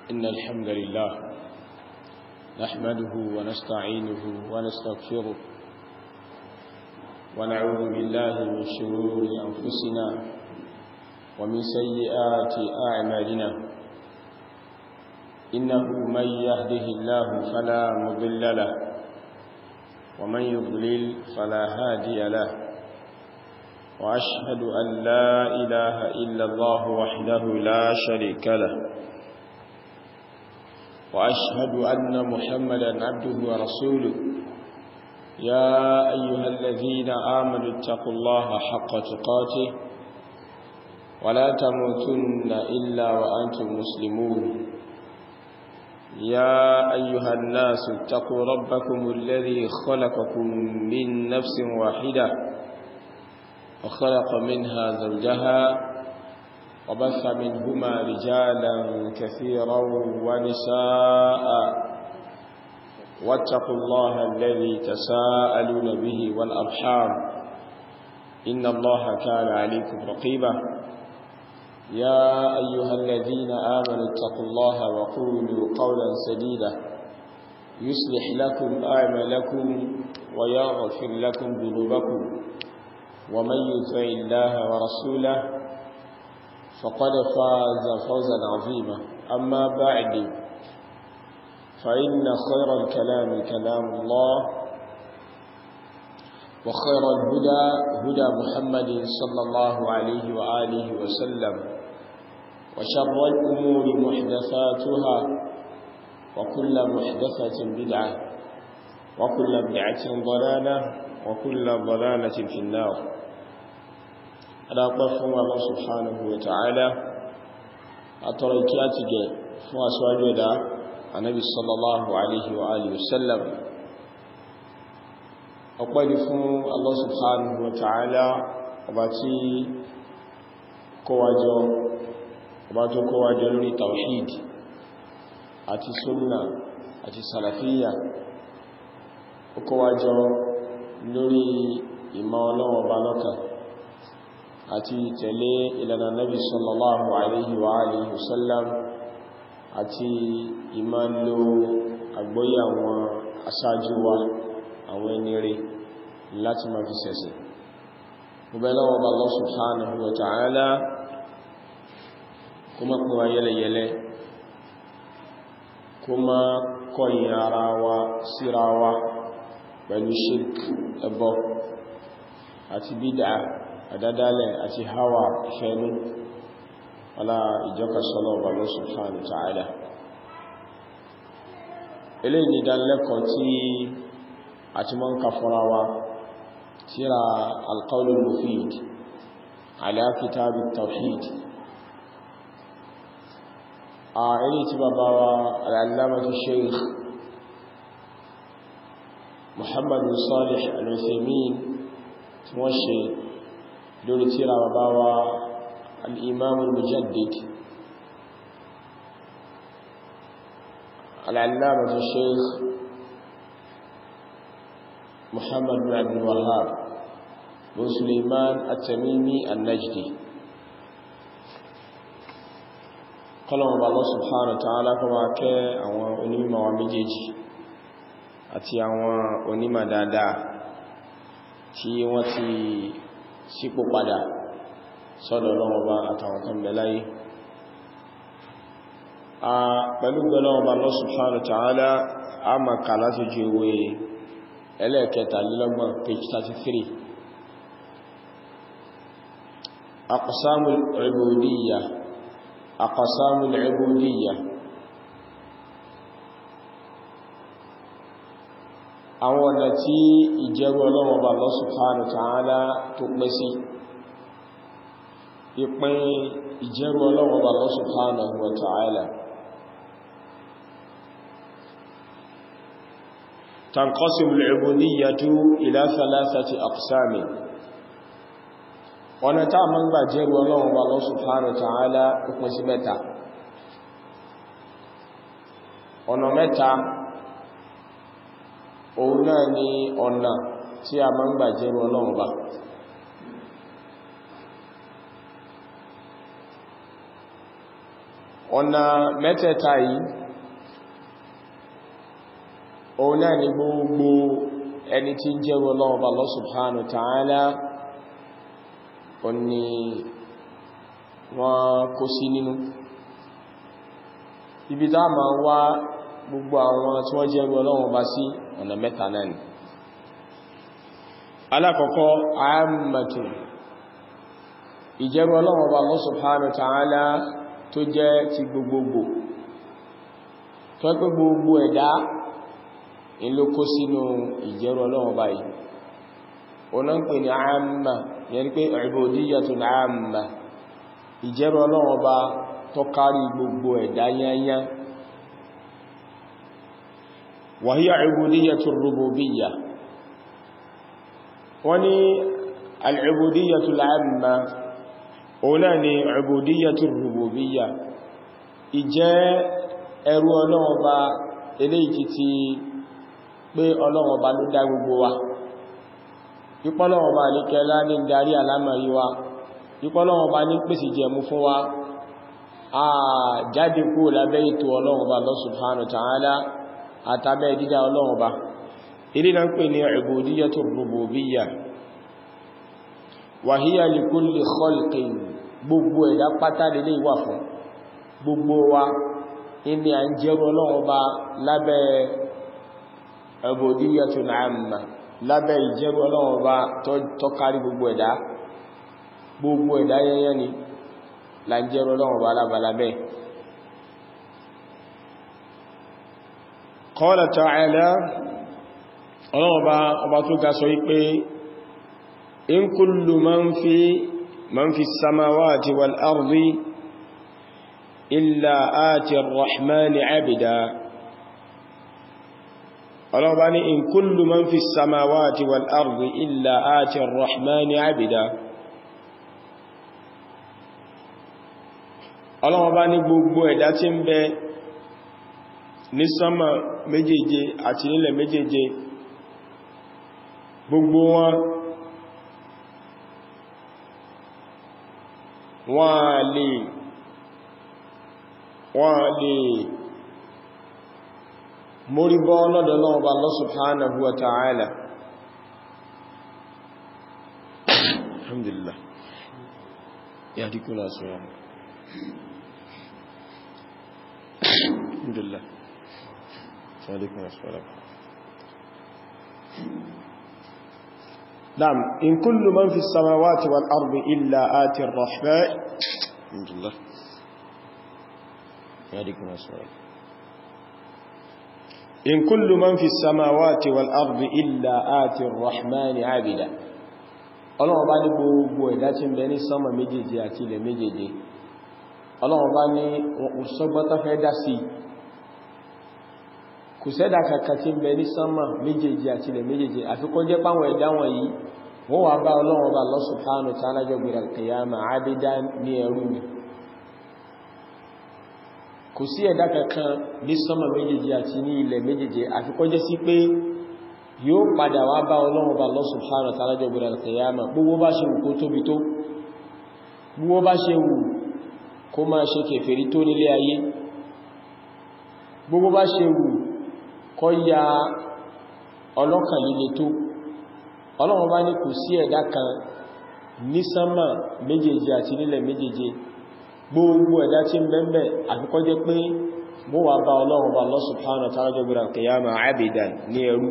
إن الحمد لله نحمده ونستعينه ونستغفره ونعوذ بالله من شرور أنفسنا ومن سيئات أعمالنا إنه من يهده الله فلا مضل له ومن يضلل فلا هادي له وأشهد أن لا إله إلا الله وحده لا شريك له وأشهد أن محمدا عبده ورسوله يا أيها الذين آمنوا اتقوا الله حق تقاته ولا تموتن إلا وأنتم مسلمون يا أيها الناس اتقوا ربكم الذي خلقكم من نفس واحدة وخلق منها زوجها وبث منهما رجالا كثيرا ونساء واتقوا الله الذي تساءلون به والأرحام إن الله كان عليكم رقيبا يا أيها الذين آمنوا اتقوا الله وقولوا قولا سديدا يصلح لكم أعمالكم ويغفر لكم ذنوبكم ومن يطع الله ورسوله فقد فاز فوزا عظيما أما بعد فإن خير الكلام كلام الله وخير الهدى هدى محمد صلى الله عليه وآله وسلم وشر الأمور محدثاتها وكل محدثة بدعة وكل بدعة ضلالة وكل ضلالة في النار أدعو الله سبحانه وتعالى أتركاتك فأسواج ودى النبي صلى الله عليه وآله وسلم أقبل فún Allah subhanahu wa ta'ala ọba tí kówàjọ lórí tawhid àti sunna àti salafiyya ó kówàjọ lórí ìmọ̀ Ọlọ́run ọba lọ́kan àti tẹ̀lé ìlànà nabi sallallahu alaihi wa alihi wasallam àti ìmọ̀ àgbọ́yé àwọn aṣáájú wa àwọn ẹni rere láti máa fi ṣẹ̀sìn. Mo bẹ̀ lọ́wọ́ bá Allah subhanahu wa ta'ala kó má pín wa yẹ́lẹ̀yẹ́lẹ́, kó má kọ̀yìn ara wa síra wa pẹ̀lú shirk, ẹbọ àti bídà, àdádálẹ̀ àti hawa ìfẹ́nú ọlá ìjọka sọ́lọ́ bá Allah subhanahu wa ta'ala. Eléyìí ni ìdánilẹ́kọ̀ọ́ tí àti mọ́ ń ka fọ́ra wa tíra al-qawl al-mufid ala kitab at-tawhid èyí tí bàbá wa al-allamatu shaykh Muhammad bin Salih al-Uthaymin tí wọ́n ṣe lórí tíra bàbá wa al-imam al-mujaddid al-allamatu shaykh محمد بن عبد الوهاب بن سليمان التميمي النجدي قالوا الله سبحانه وتعالى كما كان àwọn onímọ̀ wa méjèèjì àti àwọn onímọ̀ dáadáa tí wọ́n ti sípò padà sọ́dọ̀ Ọlọ́run Ọba àtàwọn kan bẹ láyé pẹ̀lú Ọlọ́run Ọba Allah subhanahu wa ta'ala a máa kà láti ju ewé ẹlẹ́ẹ̀kẹtàlélọ́gbọ̀n page 33 aqsamul ubudiyya àwọn ọ̀nà tí ìjẹ́rú Ọlọ́run Ọba Allah subhanahu wa ta'ala tó pẹ́ sí ìpín ìjẹ́rú Ọlọ́run Ọba Allah subhanahu wa ta'ala. تنقسم العبودية إلى 3 أقسام ọ̀nà tá a máa ń gbà jẹ́rú Ọlọ́run Ọba Allah subhanahu wa ta'ala ó pín sí mẹ́ta. ọ̀nà mẹ́ta òun náà ni ọ̀nà tí a máa ń gbà jẹ́rú Ọlọ́run Ọba. ọ̀nà mẹ́tẹ̀ẹ̀ta yìí òun náà ni gbogbo ẹni tí ń jẹ́rù Ọlọ́run Ọba Allah subhanahu wa ta'ala ó ní wọ́n kó sí nínú ibi tá ma wá gbogbo àwọn tí wọ́n jẹ́rù Ọlọ́run Ọba sí ọ̀nà mẹ́ta náà ni alákọ̀ọ́kọ́ àmàtù ìjẹ́rù Ọlọ́run Ọba Allah subhanahu wa ta'ala tó jẹ́ ti gbogbogbò tó pé gbogbo ẹ̀dá ìlú kó sínú ìjẹ́rù Ọlọ́run Ọba yìí ọ̀nà ń pè ní àmà yẹn pé ubudiyyatun àmà ìjẹ́rù Ọlọ́run Ọba tó kárí gbogbo ẹ̀dá yányá wa hiya ubudiyyatur rububiyyah wọ́n ní al-ubudiyyatul àmà ọ̀nà ni ubudiyyatur rububiyyah ìjẹ́ ẹrú Ọlọ́run Ọba eléyìí tí pé Ọlọ́run Ọba ló dá gbogbo wa ìpọ́lọ́run Ọba àlékẹ́lá ní darí àlámọ̀rí wa ìpọ́lọ́run Ọba ní pèsè jẹmú fún wa a jáde kúrò lábẹ́ ètò Ọlọ́run Ọba Allah subhanahu wa ta'ala àtàbẹ́ dídá Ọlọ́run Ọba ilé náà ń pè ní ubudiyyatur rububiyyah wa hiya li kulli khalqin gbogbo ẹ̀dá pátá lè wà fún gbogbo wa ní à ń jẹ́rù Ọlọ́run Ọba lábẹ́ ubudiyyatun amma lábẹ́ ìjẹ́rù Ọlọ́run Ọba tó kárí gbogbo ẹ̀dá yẹnyẹ ni là ń jẹ́rù Ọlọ́run Ọba lábẹ́ qala ta'ala Ọlọ́run Ọba tó ga sọ wípé in kullu man fi samawati wal ardi illa ati ar-rahmani abida Ọlọ́run bá ní in kullu man fi samawati wal ardi illa ati ar-rahmani abida Ọlọ́run bá ní gbogbo ẹ̀dá tí ń bẹ ní sánmà méjèèje àti nílẹ̀ méjèèje gbogbo wọ́n lè mórí bọ́ lọ́dọ̀ náà bá Allah subhanahu wa ta'ala alhamdulillah ya díkú náà sọ́yà alhamdulillah ya díkú náà sọ́yà نعم إن كل من في السماوات والأرض إلا آتي الرحمن الحمد لله يهديكم أسوأ إن كل من في السماوات والأرض إلا آتي الرحمن عبدا Ọlọ́run bá ní gbogbo ẹ̀dá tí ń bẹ ní sánmà méjèèje àti ilẹ̀ méjèèje Ọlọ́run bá ní òṣọ́gbọ́ta fẹ́ dá sí kò sẹ́dá kàkà tí ń bẹ ní sánmà méjèèje àti ilẹ̀ méjèèje àfikọ́ jẹ́ páwọn ẹ̀dá wọn yìí wọ́n wà bá Ọlọ́run Ọba Allah subhanahu wa ta'ala jọ gbìyànjú al-qiyama àbídá ní ẹrú ni kò sí ẹ̀dá kankan ní sánmà méjèèje àti ní ilẹ̀ méjèèje àfikọ́ jẹ́ sí pé yóò padà wá bá Ọlọ́run Ọba Allah subhanahu wa ta'ala jọ gbìyànjú al-qiyama gbogbo bá ṣe wù kó tóbi tó gbogbo bá ṣe wù kó máa ṣe kèfèrí tó nílé ayé gbogbo bá ṣe wù kó ya ọlọ́kàn líle tó Ọlọ́run bá ní kò sí ẹ̀dá kan ní sánmà méjèèje àti nílẹ̀ méjèèje gbogbo ẹ̀dá tí ń bẹ́m̀bẹ̀ àfikọ́ jẹ́ pé mọ́ wà bá Ọlọ́run bá Allah subhanahu wa ta'ala jọ́gbìrà kìyàmà abidan ní ẹrú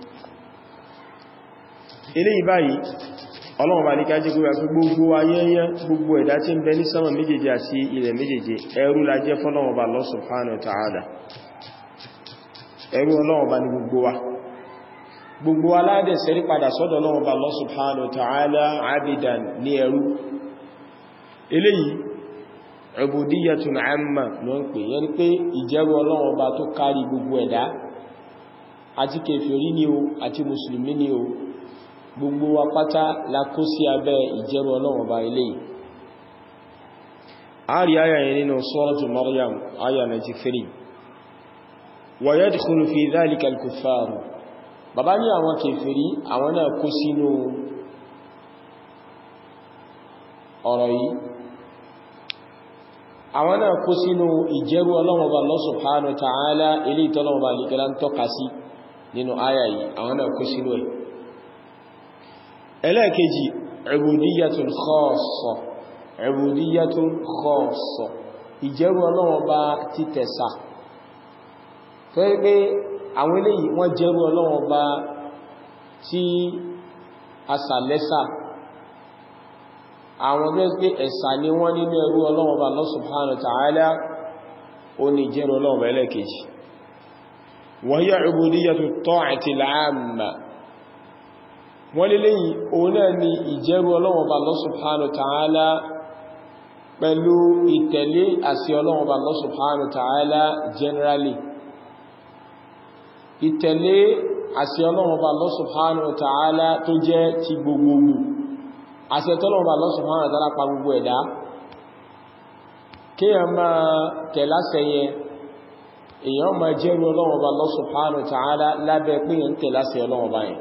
eléyìí báyìí Ọlọ́run bá ní ká jẹ́ gbogbo ayẹyẹ gbogbo ẹ̀dá tí ń bẹ ní sánmà méjèèje àti ilẹ̀ méjèèje ẹrú la jẹ́ fọ́lọ́run bá Allah subhanahu wa ta'ala ẹrú Ọlọ́run bá ní gbogbo aládẹ̀ sẹ́rí padà sọ́dọ̀ Ọlọ́run bá Allah subhanahu wa ta'ala abidan ní ẹrú eléyìí ubudiyyatun amma ló ń pè yẹn pé ìjẹ́rú Ọlọ́run bá tó kárí gbogbo ẹ̀dá àti kèfèrí ni o àti mùsùlùmí ni o gbogbo wa pátá la kó sí abẹ́ ìjẹ́rú Ọlọ́run bá eléyìí a rí ayà yẹn nínú suratu Maryam ayà 93 wa yadkhulu fi dhalika al-kuffar bàbá ní àwọn kèfèrí àwọn náà kó sínú ọ̀rọ̀ yìí àwọn náà kó sínú ìjẹ́rú Ọlọ́run Ọba Allah subhanahu wa ta'ala ilé ìtọ́lọ́run Ọba nìkẹ́lá ń tọ́ka sí nínú àyà yìí àwọn náà kó sínú ẹ̀. ẹlẹ́ẹ̀kejì ubudiyyatul khassa ubudiyyatul khassa ìjẹ́rú Ọlọ́run Ọba ti tẹ̀sà tó yẹ pé àwọn eléyìí wọ́n jẹ́rú Ọlọ́run Ọba tí a sàlẹ́sà àwọn tó pé ẹ̀sà ni wọ́n nínú ẹrú Ọlọ́run Ọba Allah subhanahu wa ta'ala ó ní ìjẹ́rú Ọlọ́run Ọba ẹlẹ́ẹ̀kejì wa hiya ubudiyyatu ta'ati al-'amma wọ́n lè lẹ́yìn òun náà ni ìjẹ́rú Ọlọ́run Ọba Allah subhanahu wa ta'ala pẹ̀lú ìtẹ̀lé àṣẹ Ọlọ́run Ọba Allah subhanahu wa ta'ala generally ìtẹ̀lé àṣẹ Ọlọ́run Ọba Allah subhanahu wa ta'ala tó jẹ́ ti gbogbogbò àṣẹ tọ́lọ́run Ọba Allah subhanahu wa ta'ala pa gbogbo ẹ̀dá kí a máa tẹ̀láṣẹ yẹ èyàn máa jẹ́rú Ọlọ́run Ọba Allah subhanahu wa ta'ala lábẹ́ pé yẹn tẹ̀láṣẹ Ọlọ́run Ọba yẹn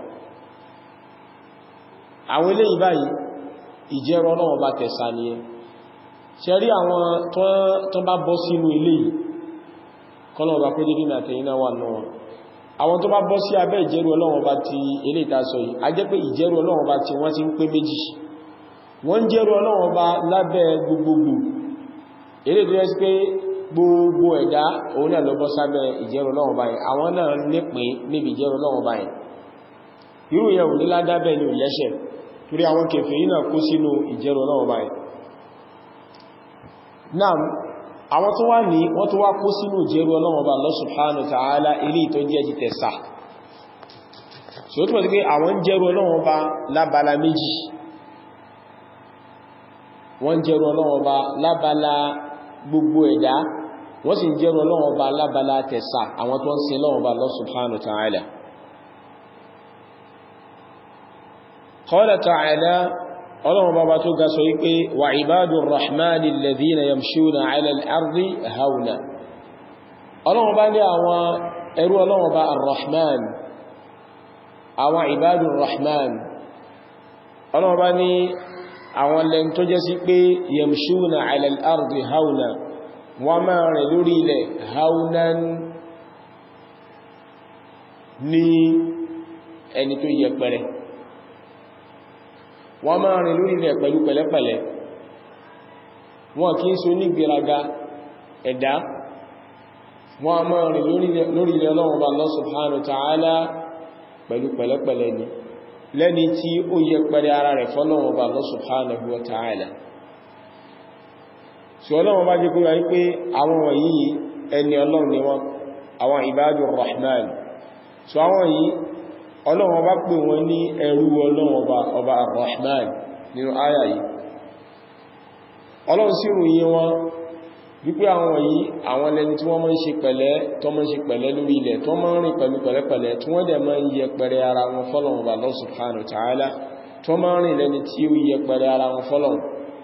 àwọn eléyìí báyìí ìjẹ́rú Ọlọ́run Ọba tẹ̀sà ni ẹ ṣe rí àwọn tó bá bọ́ sínú ilé yìí kọ́lọ́run Ọba pé dídí náà tẹ̀yìn náà wà náà àwọn tó bá bọ́ sí abẹ́ ìjẹ́rú Ọlọ́run Ọba ti ilé ìtasọ yìí a jẹ́ pé ìjẹ́rú Ọlọ́run Ọba tí wọ́n ti ń pé méjì wọ́n jẹ́rú Ọlọ́run Ọba lábẹ́ gbogbogbò ilé tó yẹ sí pé gbogbo ẹ̀dá òun náà ló bọ́ sábẹ́ ìjẹ́rú Ọlọ́run Ọba yìí àwọn náà nípìn níbi ìjẹ́rú Ọlọ́run Ọba yìí irú yẹn ò ní ládábẹ́ ní ìlẹ́ṣẹ̀ torí àwọn kèfèrí náà kó sínú ìjẹ́rú Ọlọ́run Ọba yìí náà àwọn tó wá ní wọ́n tó wá kó sínú ìjẹ́rú Ọlọ́run Ọba Allah subhanahu wa ta'ala ilé tó jẹ́ ti tẹ̀sà so ó túnmọ̀ sí pé àwọn jẹ́rú Ọlọ́run Ọba lábala méjì wọ́n jẹ́rú Ọlọ́run Ọba lábala gbogbo ẹ̀dá wọ́n sì jẹ́rú Ọlọ́run Ọba lábala tẹ̀sà àwọn tó ń sin Ọlọ́run Ọba Allah subhanahu wa ta'ala qala ta'ala Ọlọ́run bàbá tó ga sọ wípé wa ibadur rahmani alladhina yamshuna ala al-ardi hauna Ọlọ́run bá ní àwọn ẹrú Ọlọ́run bá ar-rahman àwọn ibadur rahman Ọlọ́run bá ní àwọn lẹ́n tó jẹ́ sí pé yamshuna ala al-ardi hauna wọ́n máa rìn lórí ilẹ̀ haunan ní ẹni tó yẹpẹrẹ wọ́n máa rìn lórí rẹ̀ pẹ̀lú pẹ̀lẹ́pẹ̀lẹ́ wọn kí ń so ní gbéraga ẹ̀dá wọ́n máa rìn lórí rẹ̀ Ọlọ́run Ọba Allah subhanahu wa ta'ala pẹ̀lú pẹ̀lẹ́pẹ̀lẹ́ ni lẹ́ni tí ó yẹ pẹ̀rẹ ara rẹ̀ fọ́lọ́run Ọba Allah subhanahu wa ta'ala so Ọlọ́run Ọba jẹ́ kúrò wípé àwọn wọ̀nyí ẹni Ọlọ́run ni wọ́n àwọn ibadur rahman so àwọn yìí Ọlọ́run Ọba pè wọ́n ní ẹrú Ọlọ́run Ọba ar-Rahman nínú àyà yìí Ọlọ́run sì ròyìn wọn wípé àwọn yìí àwọn lẹni tí wọ́n máa ń ṣe pẹ̀lẹ́ tó máa ń ṣe pẹ̀lẹ́ lórí ilẹ̀ tó máa ń rìn pẹ̀lú pẹ̀lẹ́pẹ̀lẹ́ tí wọ́n dẹ̀ máa ń yẹ pẹ̀rẹ ara wọn fọ́lọ́run Ọba Allah subhanahu wa ta'ala tó máa ń rìn lẹni tí ó yẹ pẹ̀rẹ ara wọn fọ́lọ́run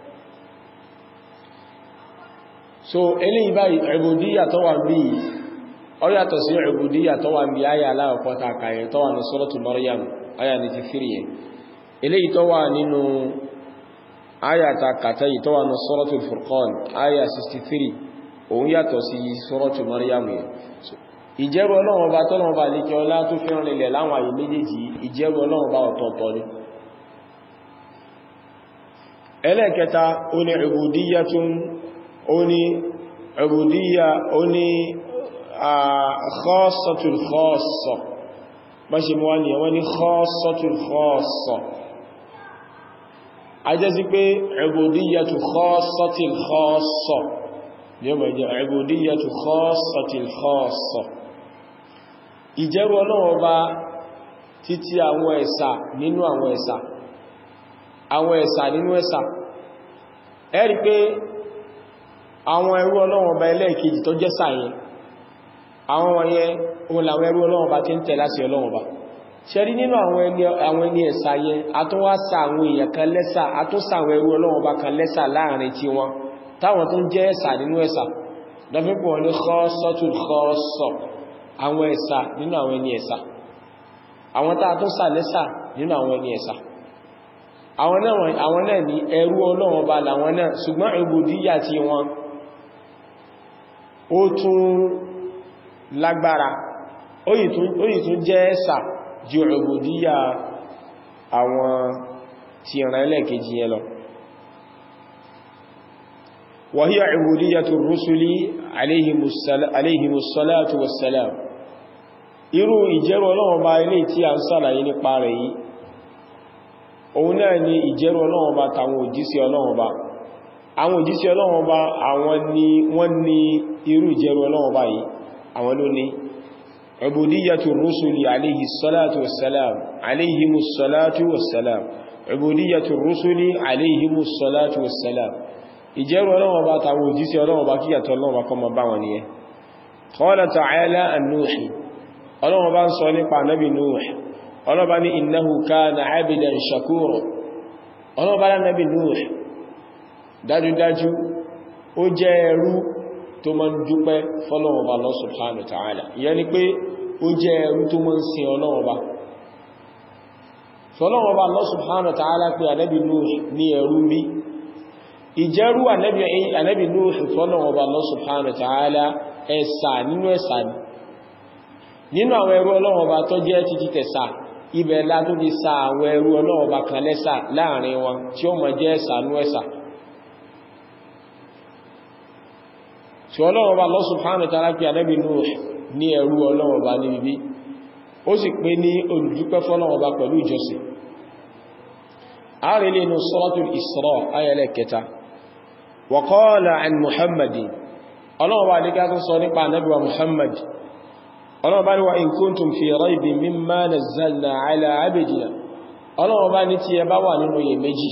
so eléyìí báyìí ubudiyya tó wà bí ó yàtọ̀ sí ubudiyya tó wà ní àyà aláwọ̀pọ̀ tàkàyẹ tó wà ní suratu Maryam àyà ní ti fíríyẹ eléyìí tó wà nínú àyà tàkàtàyì tó wà ní suratu Furqan àyà 63 òun yàtọ̀ sí suratu Maryam yẹ ìjẹ́rù Ọlọ́run Ọba tọ́lọ́run Ọba lékẹ́ ọlá tó fẹ́ràn ilẹ̀ láwọn àyè méjèèjì ìjẹ́rù Ọlọ́run Ọba ọ̀tọ̀ọ̀tọ̀ ni ẹlẹ́ẹ̀kẹta ó ní ubudiyyatun ó ní ubudiyya ó ní khassatul khassa bá ṣe mọ́ ní ẹwọ́n ní khassatul khassa a jẹ́ sí pé ubudiyyatu khassatil khassa ní ọmọ ìjẹ́ ubudiyyatu khassatil khassa ìjẹ́rú Ọlọ́run Ọba títí àwọn ẹ̀sà nínú àwọn ẹ̀sà àwọn ẹ̀sà nínú ẹ̀sà ẹ rí pé àwọn ẹrú Ọlọ́run Ọba ẹlẹ́ẹ̀kejì tó jẹ́ sáyẹn àwọn wọ̀nyẹn òun làwọn ẹrú Ọlọ́run Ọba tí ń tẹ̀ láti Ọlọ́run Ọba ṣẹ́rí nínú àwọn ẹni ẹ̀sà yẹn a tún wá sa àwọn èèyàn kan lẹ́sà a tún sa àwọn ẹrú Ọlọ́run Ọba kan lẹ́sà láàrin tí wọn táwọn tó ń jẹ́ ẹ̀sà nínú ẹ̀sà lọ́fípọ̀ ní khassatul khassa àwọn ẹ̀sà nínú àwọn ẹni ẹ̀sà àwọn tá a tún sa lẹ́sà nínú àwọn ẹni ẹ̀sà àwọn náà ní ẹrú Ọlọ́run Ọba làwọn náà ṣùgbọ́n ubudiyya tí wọn ó tún lágbára ó yìí tún jẹ́ ẹ̀sà ju ubudiyya àwọn tí ìran ẹlẹ́kejì yẹn lọ wa hiya ubudiyyatu rusuli alayhimus salatu wassalam irú ìjẹ́rù Ọlọ́run bá ilé tí a ń sàlàyé nípa rẹ̀ yìí òun náà ni ìjẹ́rù Ọlọ́run bá tàwọn òjíṣẹ́ Ọlọ́run bá àwọn òjíṣẹ́ Ọlọ́run bá àwọn ni wọ́n ní irú ìjẹ́rù Ọlọ́run bá yìí àwọn ló ní ubudiyyatu rusuli alayhimus salatu wassalam ubudiyyatu rusuli alayhimus salatu wassalam ìjẹ́rù Ọlọ́run bá tàwọn òjíṣẹ́ Ọlọ́run bá kíyàtọ̀ Ọlọ́run bá kó máa bá wọn nìyẹn qala ta'ala an-Nuhi Ọlọ́run bá ń sọ nípa Nabi Nuh Ọlọ́run bá ní innahu kana 'abdan shakura Ọlọ́run bá Nabi Nuh dájúdájú ó jẹ́ ẹrú tó máa ń dúpẹ́ fọ́lọ́run bá Allah subhanahu wa ta'ala ìyẹn ni pé ó jẹ́ ẹrú tó máa ń sin Ọlọ́run bá fọ́lọ́run bá Allah subhanahu wa ta'ala pé Nabi Nuh ní ẹrú bí ìjẹ́rú Nabi Nuh fọ́lọ́run bá Allah subhanahu wa ta'ala ẹ̀sà nínú ẹ̀sà ni nínú àwọn ẹrú Ọlọ́run Ọba tó jẹ́ títí tẹ̀sà ibẹ̀ látó ti sa àwọn ẹrú Ọlọ́run Ọba kan lẹ́sà láàrin wọn tí ó mọ̀ jẹ́ ẹ̀sà nú ẹ̀sà tí Ọlọ́run Ọba Allah subhanahu wa ta'ala pé Ànábì Nuh ní ẹrú Ọlọ́run Ọba ní bíbí ó sì pé ní olùdúpẹ́ fọ́lọ́run Ọba pẹ̀lú ìjọsìn ààrẹ nínú Suratul Isra ayẹlẹ́ kẹta wa qala an Muhammadin Ọlọ́run Ọba nígbà tó sọ nípa Ànábì wa Muhammad Ọlọ́run bá ní wa in kuntum fi raybin mimma nazzalna ala abdina Ọlọ́run bá ní tí ẹ bá wà nínú iyèméjì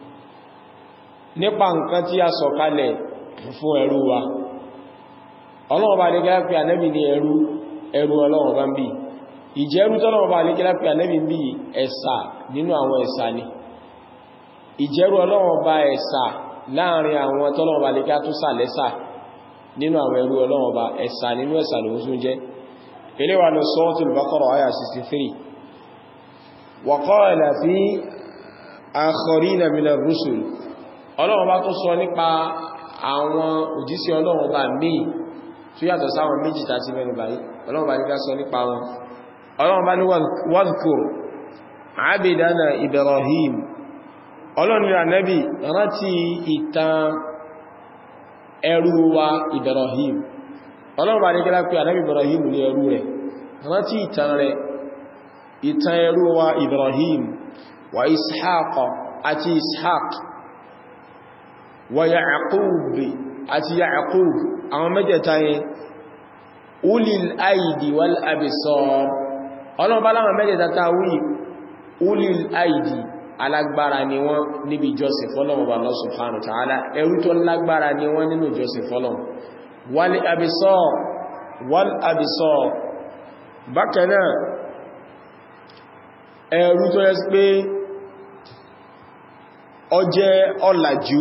nípa nǹkan tí a sọ kalẹ̀ fún ẹrú wa Ọlọ́run bá ní gẹ́gẹ́ pé Ànábì ní ẹrú Ọlọ́run bá ń bí ìjẹ́rú tọ́lọ́run bá ní gẹ́gẹ́ pé Ànábì ń bí ẹ̀sà nínú àwọn ẹ̀sà ni ìjẹ́rú Ọlọ́run bá ẹ̀sà láàrin àwọn tọ́lọ́run bá ní gẹ́gẹ́ tó sà lẹ́sà nínú àwọn ẹrú Ọlọ́run bá ẹ̀sà nínú ẹ̀sà ló ń jẹ́ إليه عن سورة البقرة آية 63 وقال في آخرين من الرسل Ọlọ́run bá tó sọ nípa àwọn òjíṣẹ́ Ọlọ́run bá míì tó yàtọ̀ sáwọn méjì tàbí mẹ́nu báyìí Ọlọ́run bá ní ká sọ nípa wọn Ọlọ́run bá ní wadhkur abdana Ibrahim Ọlọ́run ní Ànábì rántí ìtàn ẹrú wa Ibrahim Ọlọ́run bá ní kí lápẹ́ Ànábì Ibrahim ní ẹrú rẹ̀ rántí ìtàn ẹrú wa Ibrahim wa Ishaq àti Ishaq wa Ya'qub àti Ya'qub àwọn mẹ́jẹ̀ta yẹn ulil aidi wal absar Ọlọ́run bá láwọn mẹ́jẹ̀ta ta wí ulil aidi alágbára ni wọ́n níbi ìjọsìn fọ́lọ́run bá Allah subhanahu wa ta'ala ẹrú tó lágbára ni wọ́n nínú ìjọsìn fọ́lọ́run wal absar bákanáà ẹrú tó yẹ sí pé ó jẹ́ ọ̀làjú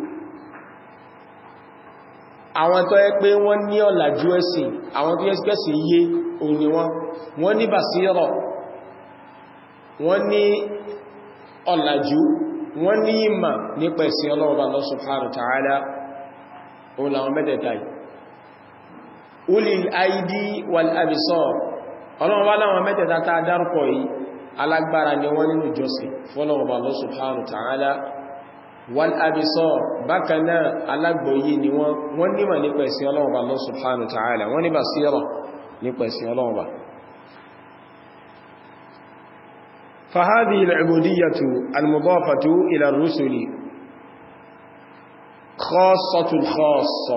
àwọn tó yẹ pé wọ́n ní ọ̀làjú ẹ̀sìn àwọn tó yẹ sí pẹ́sìn yé òní wọ́n ní basira wọ́n ní ọ̀làjú wọ́n ní ìmà nípa ẹ̀sìn Ọlọ́run Allah subhanahu wa ta'ala òun làwọn mẹ́tẹ̀ẹ̀ta yìí ulil aidi wal absar Ọlọ́run bá láwọn mẹ́tẹ̀ẹ̀ta tá dárúkọ yìí alágbára ni wọ́n nínú ìjọsìn fọ́lọ́run bá Allah subhanahu wa ta'ala wal absar bákanáà alágbòyí ni wọ́n nímọ̀ nípa ẹ̀sìn Ọlọ́run bá Allah subhanahu wa ta'ala wọ́n ní basira nípa ẹ̀sìn Ọlọ́run bá فهذه العبودية المضافة إلى الرسل خاصة الخاصة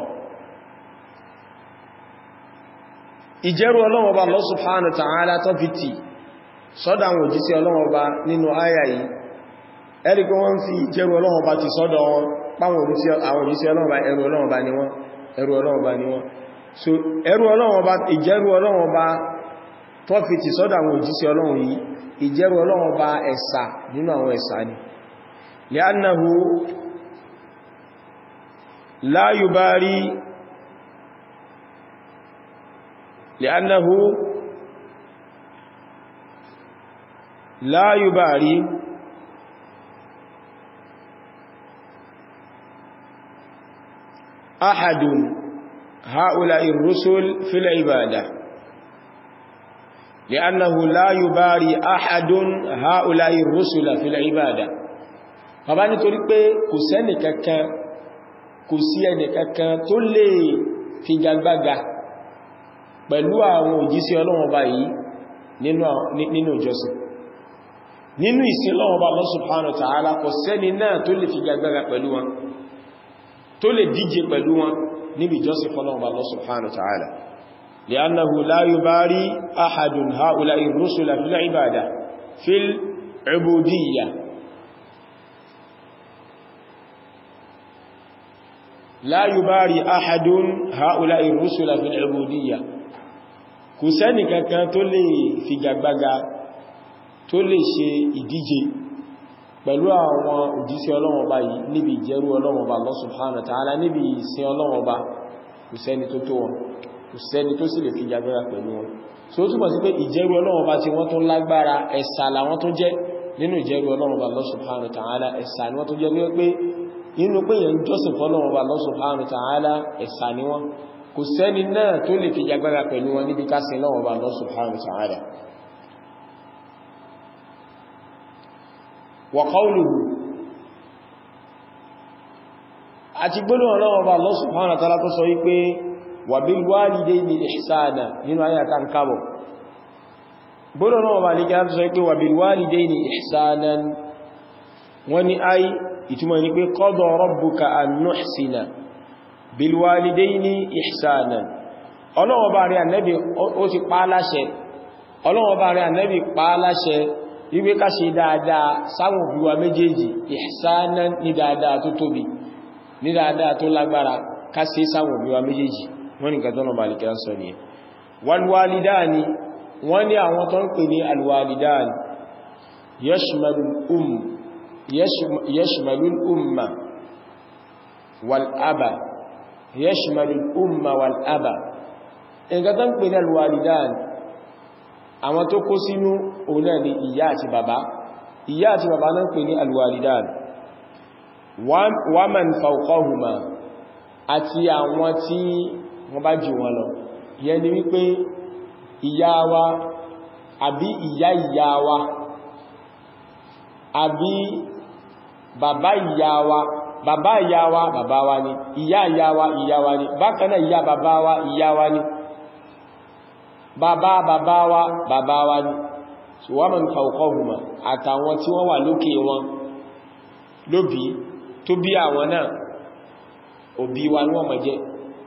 ìjẹ́rù Ọlọ́run Ọba Allah subhanahu wa ta'ala tó fi tì sọ́dọ̀ àwọn òjíṣẹ́ Ọlọ́run Ọba nínú àyà yìí ẹ̀rí pé wọ́n fi ìjẹ́rù Ọlọ́run Ọba ti sọ́dọ̀ wọn páwọn òjíṣẹ́ Ọlọ́run Ọba ẹrú Ọlọ́run Ọba ni wọ́n so ẹrú Ọlọ́run Ọba ìjẹ́rù Ọlọ́run Ọba tó fi tì sọ́dọ̀ àwọn òjíṣẹ́ Ọlọ́run yìí ìjẹ́rù Ọlọ́run Ọba ẹ̀sà nínú àwọn ẹ̀sà ni li'annahu la yubari لأنه لا يباري أحد هؤلاء الرسل في العبادة لأنه لا يباري أحد هؤلاء الرسل في العبادة bàbá nítorí pé kò sẹ́ni kankan kò sí ẹni kankan tó lè figagbága pẹ̀lú àwọn òjíṣẹ́ Ọlọ́run Ọba yìí nínú ìjọsìn nínú ìsìn Ọlọ́run Ọba Allah subhanahu wa ta'ala kò sẹ́ni náà tó lè figagbága pẹ̀lú wọn tó lè díje pẹ̀lú wọn níbi ìjọsìn fọ́lọ́run Ọba Allah subhanahu wa ta'ala لأنه لا يباري أحد هؤلاء الرسل في العبادة في العبودية لا يباري أحد هؤلاء الرسل في العبودية kò sẹ́ni kankan tó lè figagbága tó lè ṣe ìdíje pẹ̀lú àwọn òjíṣẹ́ Ọlọ́run Ọba yìí níbi ìjẹ́rú Ọlọ́run Ọba Allah subhanahu wa ta'ala níbi ìsìn Ọlọ́run Ọba kò sẹ́ni tó tó wọn kò sẹ́ni tó sì lè figagbága pẹ̀lú wọn so ó túnbọ̀ sí pé ìjẹ́rú Ọlọ́run Ọba tí wọ́n tó lágbára ẹ̀sà làwọn tó jẹ́ nínú ìjẹ́rú Ọlọ́run Ọba Allah subhanahu wa ta'ala ẹ̀sà ni wọ́n tó jẹ́ wípé nínú pé yẹn jọ́sìn fọ́lọ́run Ọba Allah subhanahu wa ta'ala ẹ̀sà ni wọ́n kò sẹ́ni náà tó lè figagbága pẹ̀lú wọn níbi ká sin Ọlọ́run Ọba Allah subhanahu wa ta'ala wa qawluhu àti gbólóhùn Ọlọ́run Ọba Allah subhanahu wa ta'ala tó sọ wípé wa bil walidayni ihsana nínú ayata ń kábọ̀ gbólóhùn Ọlọ́run Ọba alìkẹ́ tó sọ wípé wa bil walidayni ihsanan wọ́n ni ai ìtumọ̀ ní pé qada rabbuka an nuhsina bil walidayni ihsanan Ọlọ́run Ọba rẹ̀ Ànábì ó ti pa láṣẹ Ọlọ́run Ọba rẹ̀ Ànábì pa láṣẹ wípé ká ṣe dáadáa sáwọn òbí wa méjèèjì ihsanan ní dáadáa tó tóbi ní dáadáa tó lágbára ká ṣe sáwọn òbí wa méjèèjì wọ́n ní gàtọ́nà balikẹ́ sọ ní wal walidani wọ́n ní àwọn tó ń pè ní al walidani yashmalul umma wal aba yashmalul umma wal aba nǹkan tó ń pè ní al walidani àwọn tó kó sínú òun náà ni ìyá àti bàbá náà ń pè ní al walidani wa man fawqahuma àti àwọn tí wọ́n bá jù wọn lọ ìyẹn ni wípé ìyá wa àbí ìyá ìyá wa àbí bàbá ìyá wa bàbá ìyá wa bàbá wa ni ìyá ìyá wa ìyá wa ni bákan náà ìyá bàbá wa ìyá wa ni bàbá bàbá wa bàbá wa ni wa man fawqahuma àtàwọn tí wọ́n wà lókè wọn lóbi tó bí àwọn náà òbí wa ní wọ́n mọ̀ jẹ́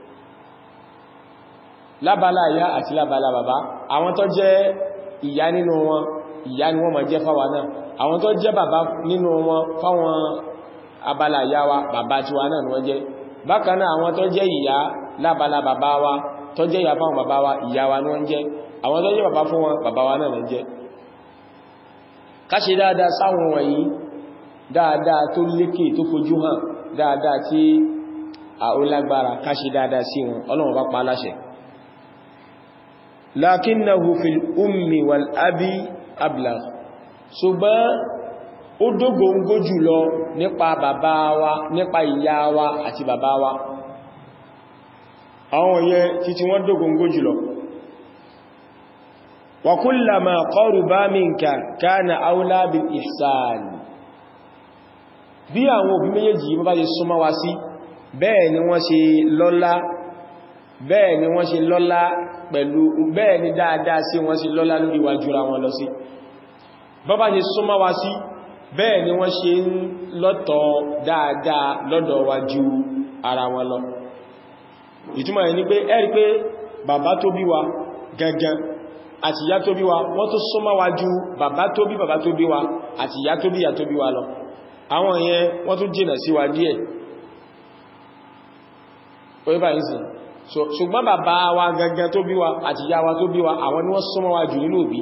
lábálá ìyá àti lábálá bàbá àwọn tó jẹ́ ìyá nínú wọn ìyá ni wọ́n mọ̀ jẹ́ fáwa náà àwọn tó jẹ́ bàbá nínú wọn fáwọn abálá ìyá wa bàbá tiwa náà ni wọ́n jẹ́ bákan náà àwọn tó jẹ́ ìyá lábálá bàbá wa tó jẹ́ ìyá fáwọn bàbá wa ìyá wa ni wọ́n jẹ́ àwọn tó jẹ́ bàbá fún wọn bàbá wa náà ni jẹ́ ká ṣe dáadáa sáwọn wọ̀nyí dáadáa tó lékè tó fojú hàn dáadáa tí ó lágbára ká ṣe dáadáa sí wọn Ọlọ́run bá pa láṣẹ lakinnahu fil ummi wal abi ablagh ṣùgbọ́n ó dógóngó jùlọ nípa bàbá wa nípa ìyá wa àti bàbá wa àwọn yẹn títí wọ́n dógóngó jùlọ wa kullama qaruba minka kana awla bil ihsan bí àwọn òbí méjèèjì bá ṣe súnmọ́ wa sí bẹ́ẹ̀ ni wọ́n ṣe lọ́lá pẹ̀lú bẹ́ẹ̀ ni dáadáa sí wọ́n ṣe lọ́lá lórí wa jùra wọn lọ sí bọ́bá ṣe súnmọ́ wa sí bẹ́ẹ̀ ni wọ́n ṣe ń lọ́tọ̀ dáadáa lọ́dọ̀ wa ju ara wọn lọ ìtumọ̀ ẹ̀ ni pé ẹ rí pé bàbá tó bí wa gangan àti ìyá tó bí wa wọ́n tó súnmọ́ wa ju bàbá tó bí wa àti ìyá tó bí wa lọ àwọn yẹn wọ́n tún jìnà sí wa díẹ̀ orí báyìí sí ṣùgbọ́n bàbá wa gangan tó bí wa àti ìyá wa tó bí wa àwọn ni wọ́n súnmọ́ wa jù nínú òbí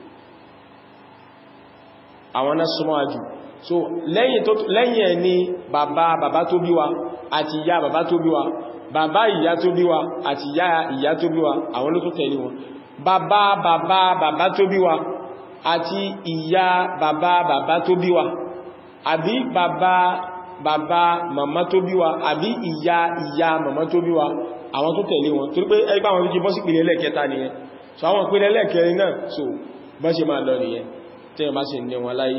àwọn náà súnmọ́ wa jù so lẹ́yìn ẹ̀ ni bàbá tó bí wa àti ìyá bàbá tó bí wa bàbá ìyá tó bí wa àti ìyá tó bí wa àwọn ló tó tẹ̀lé wọn bàbá tó bí wa àti ìyá bàbá tó bí wa àbí bàbá màmá tó bí wa àbí ìyá màmá tó bí wa àwọn tó tẹ̀lé wọn torí pé ẹgbẹ́ àwọn méjì bọ́ sí ìpìlẹ̀ ẹlẹ́kẹta nìyẹn so àwọn ìpìlẹ̀ ẹlẹ́kẹrin náà so bọ́ ṣe máa lọ nìyẹn tí wọ́n bá ṣe ní wọn láyé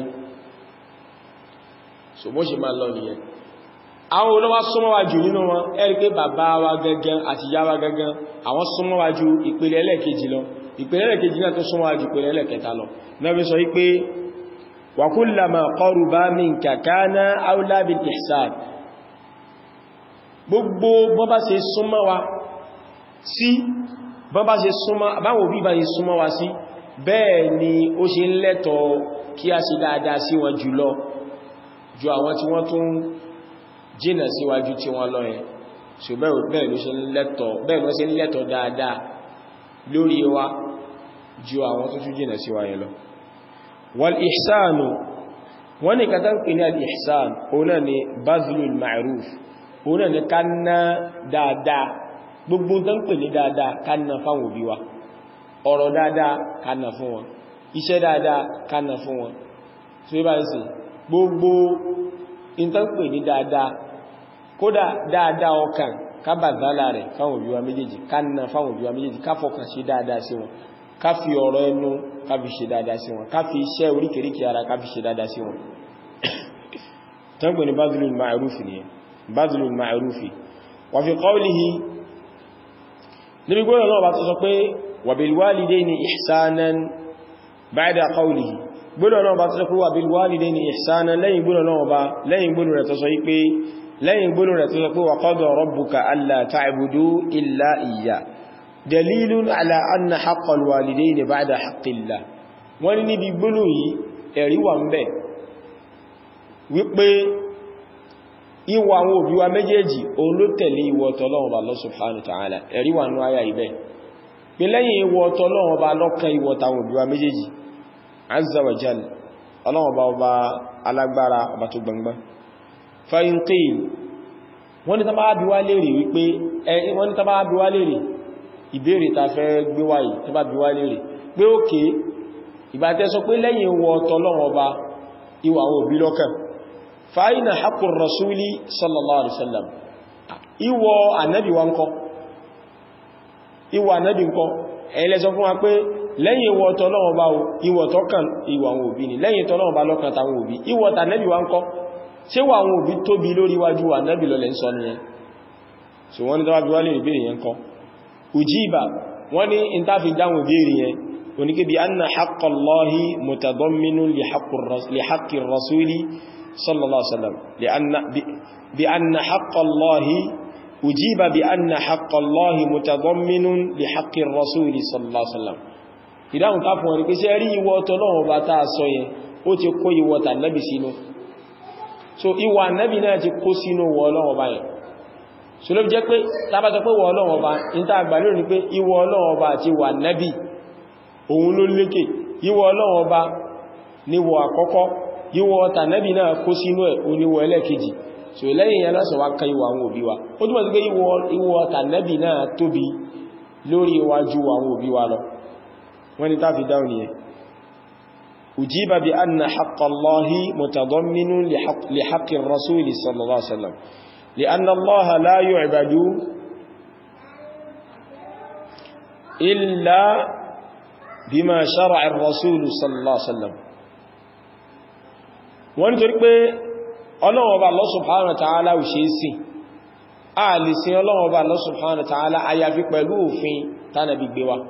so bọ́ ṣe máa lọ nìyẹn àwọn olówá súnmọ́ wa jù nínú wọn ẹ̀rí pé bàbá wa gangan àti ìyá wa gangan àwọn súnmọ́ wa jù ìpìlẹ̀ ẹlẹ́kejì lọ ìpìlẹ̀ ẹlẹ́kejì náà tó súnmọ́ wa jù ìpìlẹ̀ ẹlẹ́kẹta lọ náà fi sọ wípé wa kullama qaruba minka kana awla bil ihsan gbogbo bọ́n bá ṣe súnmọ́ wa sí bọ́n bá ṣe súnmọ́ báwọn òbí bá ṣe súnmọ́ wa sí bẹ́ẹ̀ ni ó ṣe lẹ́tọ̀ọ́ kí a ṣe dáadáa sí wọn jùlọ ju àwọn tí wọ́n tún jìnà síwájú tí wọ́n lọ yẹn so bẹ́ẹ̀ ló ṣe lẹ́tọ̀ọ́ dáadáa lórí wa ju àwọn tó tún jìnà síwá yẹn lọ wal ihsanu wọ́n ni kàtà ń pè ní al-ihsan òun náà ni bazlul ma'ruf òun náà ni ká ná dáadáa gbogbo tán pè ní dáadáa ká ná fáwọn òbí wa ọ̀rọ̀ dáadáa ká ná fún wọn iṣẹ́ dáadáa ká ná fún wọn so yíba ń sì gbogbo tán pè ní dáadáa kódà dáadáa ọkàn ká bàzálà rẹ̀ fáwọn òbí wa méjèèjì ká ná fáwọn òbí wa méjèèjì ká fọkàn sí dáadáa sí wọn ká fi ọ̀rọ̀ ẹnu ká fi ṣe dáadáa sí wọn ká fi iṣẹ́ oríkèríkè ara ká fi ṣe dáadáa sí wọn tán pè ní bazlul ma'ruf nìyẹn bazlul ma'rufi wa fi qawlihi níbi gbọ́nà náà bá tó sọ pé wa bil walidayni ihsanan ba'da qawlihi gbọ́nà náà bá tó sọ pé wa bil walidayni ihsanan lẹ́yìn gbọ́nà rẹ̀ tó sọ pé wa qada rabbuka alla ta'budu illa iyyah dalilun ala anna haqqal walidayni ba'da haqqillah wọ́n ní níbi gbọ́nà yìí ẹ̀rí wà ń bẹ wípé ìwọ àwọn òbí wa méjèèjì òun ló tẹ̀lé ìwọ t'Ọlọ́run Ọba Allah subhanahu wa ta'ala ẹ̀rí wà ní àyà ibẹ̀ pé lẹ́yìn ìwọ t'Ọlọ́run Ọba lọ́kàn ìwọ tàwọn òbí wa méjèèjì azza wa jal Ọlọ́run Ọba alágbára ọba tó gbangban fa in qil wọ́n ní tàbá bí wá lérè wípé wọ́n ní tàbá bí wá lérè ìbéèrè ta fẹ́ gbé wáyé tàbá bí wá lérè pé òkè ìbátẹ́ sọ pé lẹ́yìn ìwọ t'Ọlọ́run Ọba ìwọ àwọn òbí lọ́kàn fa'ina haqqur rasuli sallallahu alaihi wasallam ìwọ ànábì wa ńkọ́ ìwọ ànábì ńkọ́ ẹ̀lẹ́ sọ fún wa pé lẹ́yìn ìwọ t'Ọlọ́run bá ìwọ tọ́kàn ìwọ àwọn òbí ni lẹ́yìn t'Ọlọ́run bá lọ́kàn tàwọn òbí ìwọ tànábì wa ńkọ́ ṣé wà àwọn òbí tóbi lórí wájú ànábì lọ lẹ́ ń sọ nìyẹn so wọ́n ní tọ́wàbí wá lè ìbéèrè yẹn kọ́ ujiba wọ́n ní in ta fi dáhùn ìbéèrè yẹn oníkè bí anna haqqallahi mutadamminun li haqqir rasuli صلى الله عليه وسلم بأن حق الله أجيب بأن حق الله متضمن لحق الرسول صلى الله عليه وسلم ìdáhùn ká fún ẹni pé ṣé rí ìwọ t'Ọlọ́run bá tàà sọ yẹn ó ti kó ìwọ t'Ànábì sínú so ìwọ Ànábì náà ti kó sínú ìwọ Ọlọ́run bá yẹn so ló jẹ́ pé tàbá sọ pé ìwọ Ọlọ́run bá ń tàà gbà lórí pé ìwọ Ọlọ́run bá àti ìwọ Ànábì òun ló lékè ìwọ Ọlọ́run bá níwọ àkọ́kọ́ ìwọ tànábì náà kó sínú ẹ̀ oníwọ ẹlẹ́kejì so lẹ́yìn yẹn lásọ̀ wá ká ìwọ àwọn òbí wa ó túnmọ̀ sí pé ìwọ tànábì náà tóbi lórí iwájú àwọn òbí wa lọ wọ́n ni táfi dáun ni ẹ̀ ujiba bi anna haqqallahi mutadamminun li haqqir rasuli sallallahu alaihi wasallam li anna allaha la yu'badu illa bima shara'a ar-rasul sallallahu alaihi wasallam wọ́n ní torí pé Ọlọ́run Ọba Allah subhanahu wa ta'ala ò ṣe é sìn a lè sin Ọlọ́run Ọba Allah subhanahu wa ta'ala àyàfi pẹ̀lú òfin tánàbí gbé wa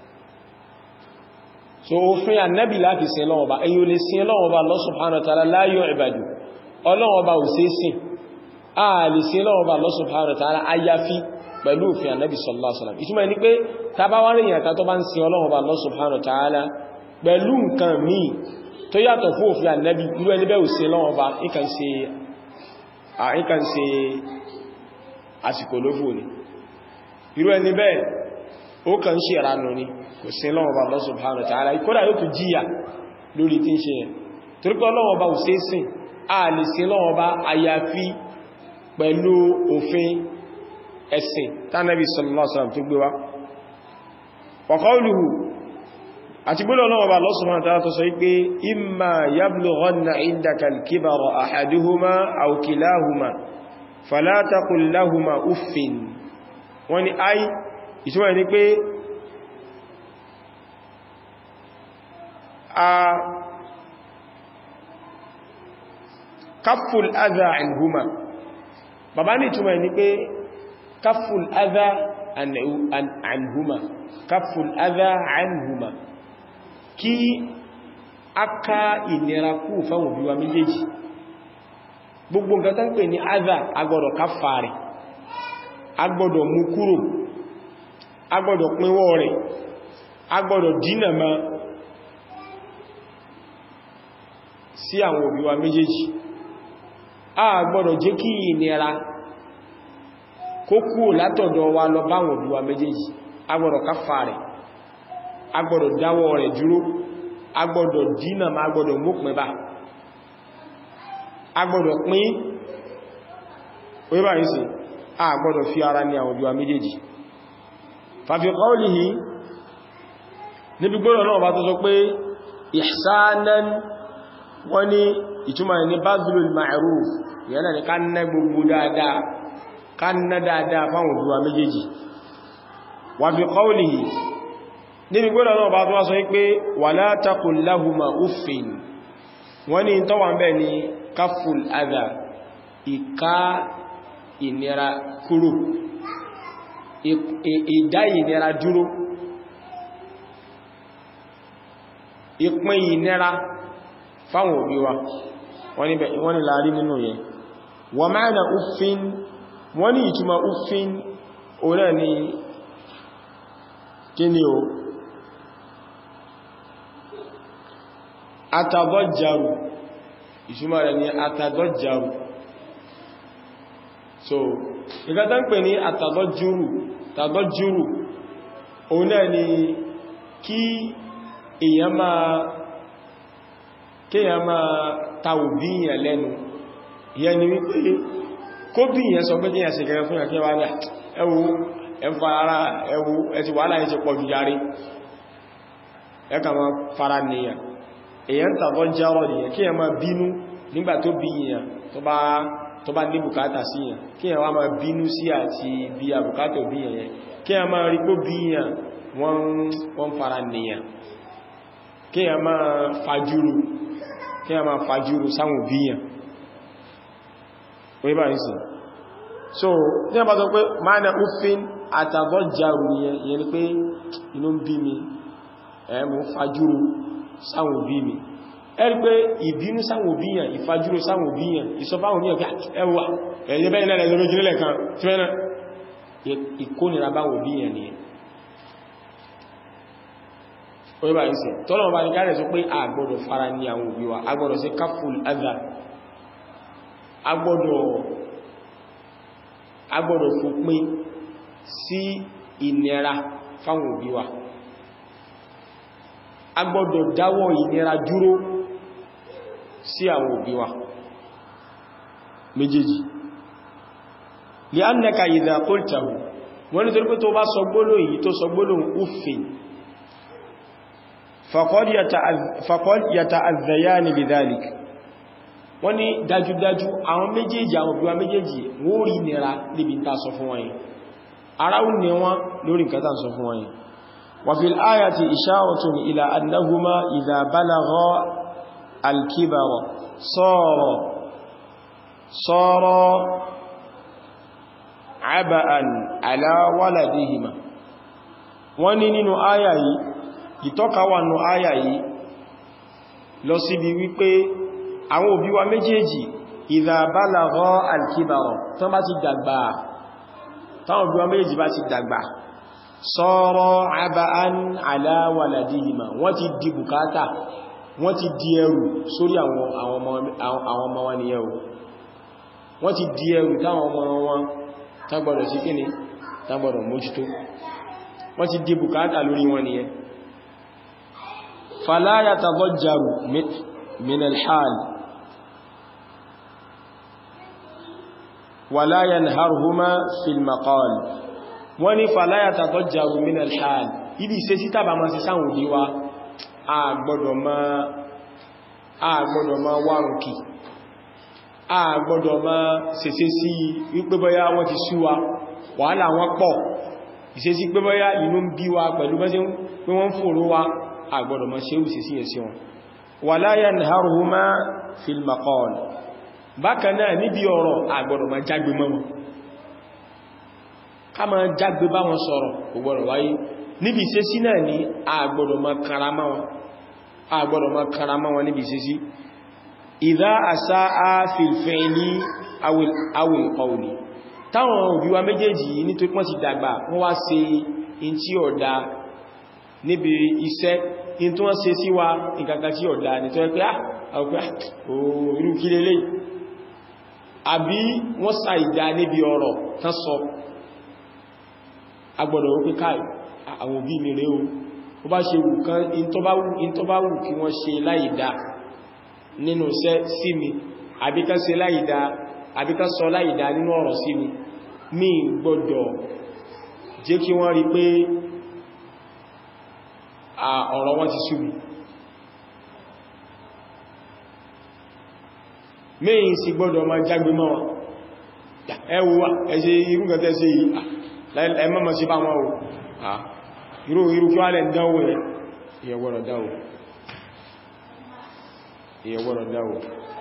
so òfin ànábì láti sin Ọlọ́run Ọba èyí ò lè sin Ọlọ́run Ọba Allah subhanahu wa ta'ala la yu'badu Ọlọ́run Ọba ò ṣe é sìn a lè sin Ọlọ́run Ọba Allah subhanahu wa ta'ala àyàfi pẹ̀lú òfin ànábì sallallahu alaihi wasallam ìtumọ̀ ní pé tàbáwárí ìyàtà tó bá ń sin Ọlọ́run Ọba Allah subhanahu wa ta'ala pẹ̀lú nǹkan míì tó yàtọ̀ fún òfin ànábì irú ẹni bẹ́ẹ̀ ò sí lọ́wọ́ bá ìkàn ṣe àsìkò lófò ní irú ẹni bẹ́ẹ̀ ó kàn ṣe ìranù ní kò sí lọ́wọ́ bá Allah subhanahu wa ta'ala kódà yóò tó jíyà lórí tí ń ṣe yẹn torípé lọ́wọ́ bá ò sí sìn a lè sí lọ́wọ́ bá àyàfi pẹ̀lú òfin ẹ̀sìn tánàbí sallallahu alaihi wasallam tó gbé wá wa qawluhu àti gbọ́lọ̀ náà bá Allah subhanahu wa ta'ala tó sọ wípé imma yablughanna indaka al-kibara ahaduhuma aw kilahuma fala taqul lahuma uffin wọ́n ní ai ìtumọ̀ ní pé kafful adha anhuma bàbá ní ìtumọ̀ ní pé kafful adha anhuma kafful adha anhuma kí aka ìnira kú fáwọn òbí wa méjèèjì gbogbo nǹkan tán pè ní adha agbọ́dọ̀ káfà rẹ̀ agbọ́dọ̀ mú kúrò agbọ́dọ̀ pínwọ́ rẹ̀ agbọ́dọ̀ dínà ma sí àwọn òbí wa méjèèjì agbọ́dọ̀ jẹ́ kí ìnira kó kúrò látọ̀dọ̀ wa lọ báwọn òbí wa méjèèjì agbọ́dọ̀ káfà rẹ̀ agbọ́dọ̀ dáwọ́ rẹ̀ dúró agbọ́dọ̀ dínà ma agbọ́dọ̀ mópin bá agbọ́dọ̀ pín orí bá yìí sí agbọ́dọ̀ fi ara ní àwọn òbí wa méjèèjì fàfi qawlihi níbi gbọ́dọ̀ náà bá tó sọ pé ihsanan wọ́n ní ìtumọ̀ ní bazlul ma'ruf yana ni ká ná gbogbo dáadáa ká ná dáadáa fáwọn òbí wa méjèèjì wà fi qawlihi níbi gbọ́dọ̀ náà bá tó wá sọ pé wala taqul lahuma uffin wọ́n ní tọ́wà ń bẹ̀ ní kafful adha ìká ìnira kúrò ìdá ìnira dúró ìpín ìnira fáwọn òbí wa wọ́n ní láàrí nínú yẹn wa ma'na uffin wọ́n ní ìtumọ̀ uffin ọ̀rẹ́ ni kí ni o atadajjaru ìtumọ̀ rẹ̀ ni atadajjaru so ìgbàtà ń pè ní àtàdọ́júrù òun náà ni kí èyàn máa ta òbíyàn lẹ́nu ìyẹn ni wípé kó bíyàn sọ pé kíyàn sí gẹ̀rẹ̀ fún ìyàkí wà ní ẹwú ẹfà ara ẹwú ẹti wàhálà yẹn ti pọ̀ jù járe ẹka ma fara nìyàn èyàn tàdọ́járọ̀ nìyàn kíyàn máa bínú nígbà tó bíyàn tó bá ní bùkátà sí yàn kí yàn wá máa bínú sí àti bí a bùkátà bí yàn yẹn kí yàn máa rí pó bí yàn wọ́n fara nìyàn kí yàn máa fàjúrù sáwọn bí yàn orí bá ń sí so ní àbá sọ pé mana uffin àtàdọ́járù yẹn ni pé inú ń bí mi mú fàjúrù sáwọn bí mi ẹ̀rí pé ìbínú sáwọn òbíyàn ìfàjúrò sáwọn òbíyàn ìsọfáwọn òbíyàn ẹwà ẹ̀yẹ bẹ́ẹ̀ náà lẹ́zọ lójúlẹ̀ kan tí wẹ́nà ìkónira báwọn òbíyàn ni orípa ìsìn tọ́lọ̀ bá ní káàrẹ̀ sọ pé a gbọ́dọ̀ fara ní àwọn òbí wa a gbọ́dọ̀ sí kafful adha a gbọ́dọ̀ fòpin sí ìnira fáwọn òbí wa a gbọ́dọ̀ dáwọ́ ìnira dúró sí àwọn òbí wa méjèèjì li'annaka idha qultahu wọ́n ni torí pé tó bá sọ gbólóhùn yìí tó sọ gbólóhùn uffin faqad yata'adhayani bidhalik wọ́n ni dájúdájú àwọn méjèèjì àwọn òbí wa méjèèjì wọ́n rí nira níbi ta sọ fún wọn yìí ara ó ní wọn lórí nǹkan tá sọ fún wọn yìí wa fil ayati isharatun ila annahuma idha balagha الكبر صار عبئا على ولدهما wọ́n ní nínú àyà yìí ìtọ́ka wà nínú àyà yìí lọ síbi wípé àwọn òbí wa méjèèjì idha balagha al-kibara tán bá ti dàgbà táwọn òbí wa méjèèjì bá ti dàgbà sara aba'an ala waladihima wọ́n ti di bùkátà wọ́n ti di ẹrù sórí àwọn ọmọ wọn ni ẹrù wọ́n ti di ẹrù táwọn ọmọ wọn tágbọ́dọ̀ sí kíni tágbọ́dọ̀ mójútó wọ́n ti di bùkátà lórí wọn ni ẹ fala yatadajjaru min al-hal wala yanharhuma fil maqal wọ́n ni fala yatadajjaru min al-hal ibi ìṣẹ́ sí tàbà máa sí sáwọn òbí wa a gbọ́dọ̀ máa wárùnkì a gbọ́dọ̀ máa ṣẹ̀ṣẹ̀ sí wípé bọ́yá wọ́n ti sú wa wàhálà wọn pọ̀ ìṣesí pé bóyá inú ń bí wa pẹ̀lú bá ṣe pé wọ́n fòró wa àgbọ́dọ̀ mọ́ ṣe ìṣesí yẹn sí wọn wala yanharuhuma fil maqal bákan náà níbi ọ̀rọ̀ àgbọ́dọ̀ mọ́ jágbe mọ́ wọn ká mọ́ jágbe bá wọn sọ̀rọ̀ kò gbọ́dọ̀ wáyé níbi ìṣesí náà ní àgbọ́dọ̀ mọ́ karama wọn níbi ìṣesí idha asaa fil fi'li awil qawli táwọn òbí wa méjèèjì yìí nítorí pọ́n ti dàgbà wọ́n wá ṣe in tí ọ̀dá níbi iṣẹ́ in tó wọ́n ṣe sí wa ìkàkà tí ọ̀dá ní tó ẹgbẹ́ irú kí lélẹ̀ àbí wọ́n sá ìdá níbi ọ̀rọ̀ tán sọ agbọ́dọ̀ wípé káì àwọn òbí mi rẹ̀ ó bá ṣe wù kan in tó bá wù kí wọ́n ṣe láìdá nínú iṣẹ́ sí mi àbíká ṣe láìdá àbíká sọ láìdá nínú ọ̀rọ̀ sí mi gbọ́dọ̀ jẹ́ kí wọ́n rí pé ọ̀rọ̀ wọn ti sú mi mẹ́yìn sí gbọ́dọ̀ ma jágbe mọ́ wọn ẹwù wá ẹ̀ṣẹ́ irú gẹ̀tẹ́ sí ẹmọ́mọ́ sí bá wọn o irú kí wá lẹ́ dánwò ẹ̀ ìyẹ̀wọ̀rọ̀ dáwò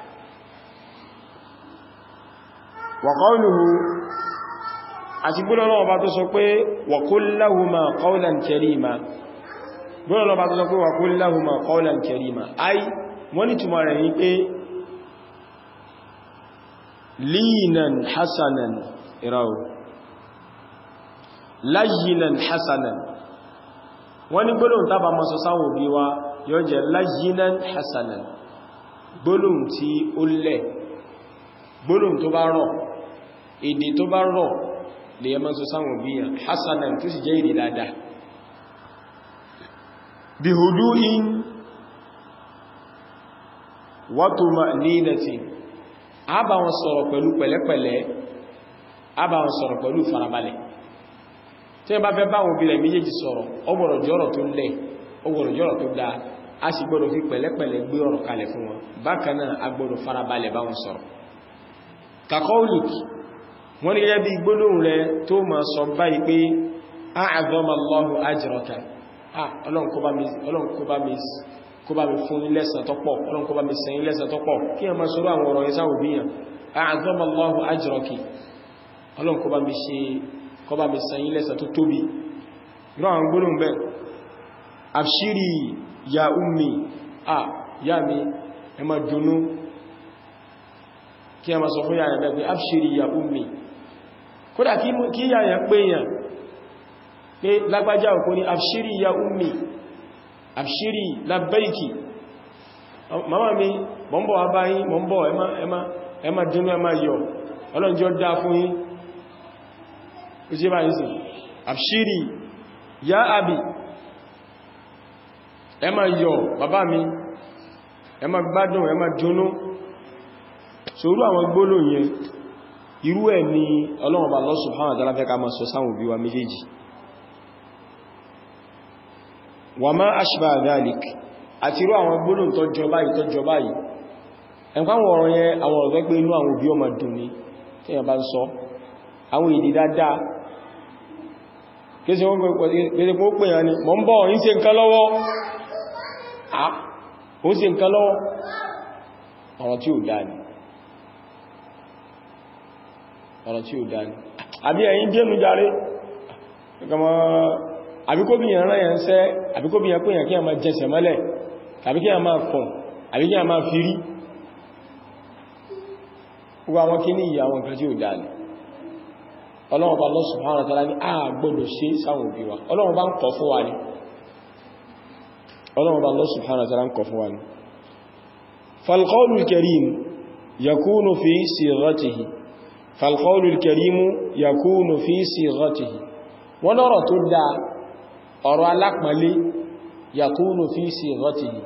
wa qawluhu àti gbọ́nà náà bá tó sọ pé wa qul lahuma qawlan karima gbọ́nà náà bá tó sọ pé wa qul lahuma qawlan karima ai wọ́n ni túnmọ̀ rẹ̀ ní pé línan hasanan ìráwò láyínan hasanan wọ́n ni gbọ́nà tàbà masu sáwọn òbí wa yóò jẹ́ láyínan hasanan gbọ́nà tí ó lẹ̀ gbọ́nà tó bá rọ̀ èdè tó bá rọ̀ lè yẹ mọ́sọ sáwọn òbíyàn hasanan tó sì jẹ́ èdè dáadáa bí hudu'in wa tuma'ninatin a bá wọn sọ̀rọ̀ pẹ̀lú pẹ̀lẹ́pẹ̀lẹ́ a bá wọn sọ̀rọ̀ pẹ̀lú farabalẹ̀ tí wọ́n bá fẹ́ bá wọn bílẹ̀ méjèèjì sọ̀rọ̀ ó gbọ́dọ̀ jẹ́ ọ̀rọ̀ tó lẹ̀ ó gbọ́dọ̀ jẹ́ ọ̀rọ̀ tó dáa a sì gbọ́dọ̀ fi pẹ̀lẹ́pẹ̀lẹ́ gbé ọ̀rọ̀ kalẹ̀ fún wọn bákan náà a gbọ́dọ̀ farabalẹ̀ bá wọn sọ̀rọ̀ kaqawliki wọ́n ni gẹ́gẹ́ bí gbólóhùn rẹ̀ tó ma sọ báyìí pé a'azama Allahu ajraka Ọlọ́run kó bá mi fún ilẹ́sàn tó pọ̀ Ọlọ́run kó bá mi sẹ́yìn ilẹ́sàn tó pọ̀ kí a máa sọ́rọ̀ àwọn ọ̀rọ̀ yẹn sáwò bíyàn a'azama Allahu ajraki Ọlọ́run kó bá mi sẹ́yìn ilẹ́sàn tó tóbi rọ àwọn gbólóhùn bẹ́ abshiri ya ummi ya mi ẹ ma dùnnú kí a máa sọ fún yàyà bẹ́ pé abshiri ya ummi kódà kí yàyà pé yàn pé lágbájá òkú ní abshiri ya ummi abshiri labbaiki mama mi mọ́mbọ̀ abáyín mọ́mbọ̀ ẹmà dínú ẹmà yọ ọlọ́njọ́ dá fún yín ó sí báyìí sí abshiri ya abi ẹmà yọ bàbá mi ẹmà gbádùn ẹmà dúnú sórú àwọn gbólò yẹn irú ẹ̀ ni Ọlọ́run Ọba Allah subhanahu wa ta'ala fẹ́ ká máa sọ sáwọn òbí wa méjèèjì wa ma ashbaha dhalik àti irú àwọn gbólò tó jọba yìí ẹ̀kọ́ àwọn ọ̀rọ̀ yẹn àwọn ọ̀rọ̀ pé inú àwọn òbí ọmọ dùn ní tí èyàn bá ń sọ àwọn èdè dáadáa kéèsì wọ́n pẹ̀lẹ̀ pọ̀ pè yàn ni mọ́ ń bọ̀ ń ṣe nǹkan lọ́wọ́ ọ̀rọ̀ tí ó dáa ni àbí ẹ̀yin jẹ́nu jàre àbíkóbìyàn rán yẹn sẹ́ àbíkóbìyàn pé yàn kí a máa jẹsẹ̀ mọ́lẹ̀ tàbí kí a máa fọ̀n àbí kí a máa fi rí gbogbo àwọn kí ní ìyàwọn nǹkan tí ó dáa ni Ọlọ́run bá Allah subhanahu wa ta'ala ní a gbọ́dọ̀ ṣe sáwọn òbí wa Ọlọ́run bá ń kọ̀ fún wa ni Ọlọ́run bá Allah subhanahu wa ta'ala ń kọ̀ fún wa ni falqawlul karim yakunu fi sighatihi falqawlul karim yakunu fi sighatihi wọ́n lọ́rọ̀ tó dáa ọ̀rọ̀ alápọ̀nlé yakunu fi sighatihi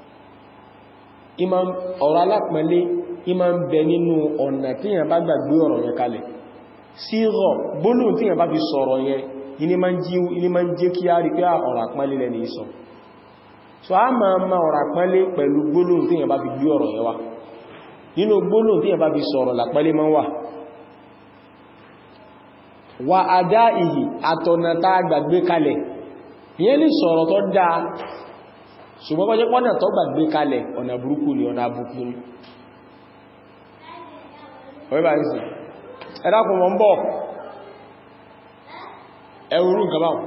ọ̀rọ̀ alápọ̀nlé ìmá ń bẹ nínú ọ̀nà tí yàn bá gbàgbé ọ̀rọ̀ yẹn kalẹ̀ síghọ̀ gbólóhùn tí yàn bá fi sọ̀rọ̀ yẹn ní máa ń jẹ́ kí á rí pé ọ̀rọ̀ àpọ́nlé lẹ́ni ìsọ so a máa ọ̀rọ̀ àpọ́nlé pẹ̀lú gbólóhùn tí yàn bá fi gbé ọ̀rọ̀ yẹn wá nínú gbólóhùn tí yàn bá fi sọ̀rọ̀ làpọ́nlé máa wà wa adaihi àtọ̀nà tá gbàgbé kalẹ̀ ìyẹn lè sọ̀rọ̀ tó dáa ṣùgbọ́n bọ́jẹ́ pọ́nà tó gbàgbé kalẹ̀ ọ̀nà burúkú ni ọ̀nà àbùkù ni ọ̀rẹ́bà ní sí ẹ̀dàkùn mọ́ ń bọ̀ ẹwùrú nǹkan báwọn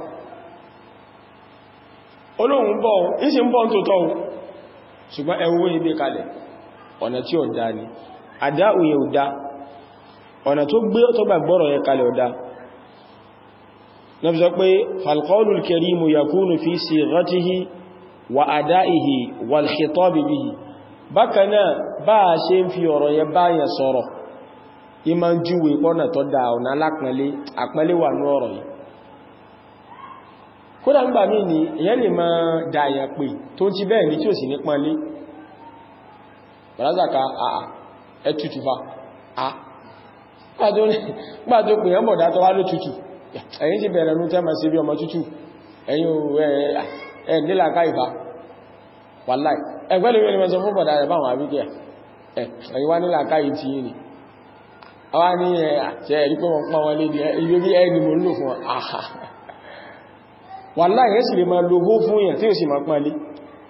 olóhun bọ̀ ìṣẹ́ ń bọ̀ tó tọ́ ṣùgbọ́n ẹwùwé ìgbé kalẹ̀ ọ̀nà tí ó dá ni àdá òye ò dá ọ̀nà tó gbé tó gbàgbọ́rọ̀ yẹ kalẹ̀ ò dá na fi sọ pé falqaulul karimu yakunu fi sighatihi wa adaihi wal khitabi bihi bákanáà bá a ṣe ń fi ọ̀rọ̀ yẹ báyàn sọ̀rọ̀ ìmá júwe pọ́nà tó dá ọ̀nà àpẹẹlẹ́ wà ní ọ̀rọ̀ yìí kódà ń gbà mí ní èyàn lè máa dáyà pé tó ti bẹ́ẹ̀ ní tí ò sì ní pọ́nlé bàrázàká àà ẹtùtù fa gbà tó pè yán bọ̀dá tó wá ló tutù ẹ̀yin ti bẹ̀rẹ̀ ní tẹ́mà sí bí ọmọ tutù ẹ̀yin ẹ̀ nílàká ìfà wàláì ẹgbẹ́lẹ̀ wẹ́lẹ̀ mẹ́sọ fún bọ̀dá rẹ̀ báwọn àbíkẹ́ ẹ̀yin wá nílàká yìí ti yìí ni a wá ní àti ẹ̀rí pé wọ́n pọ́n wọn lé ní ibi bí ẹni mo ń lò fún àhà wàláì ẹ̀ sì lè máa logó fún yẹn tí ó sì máa pọ́n lé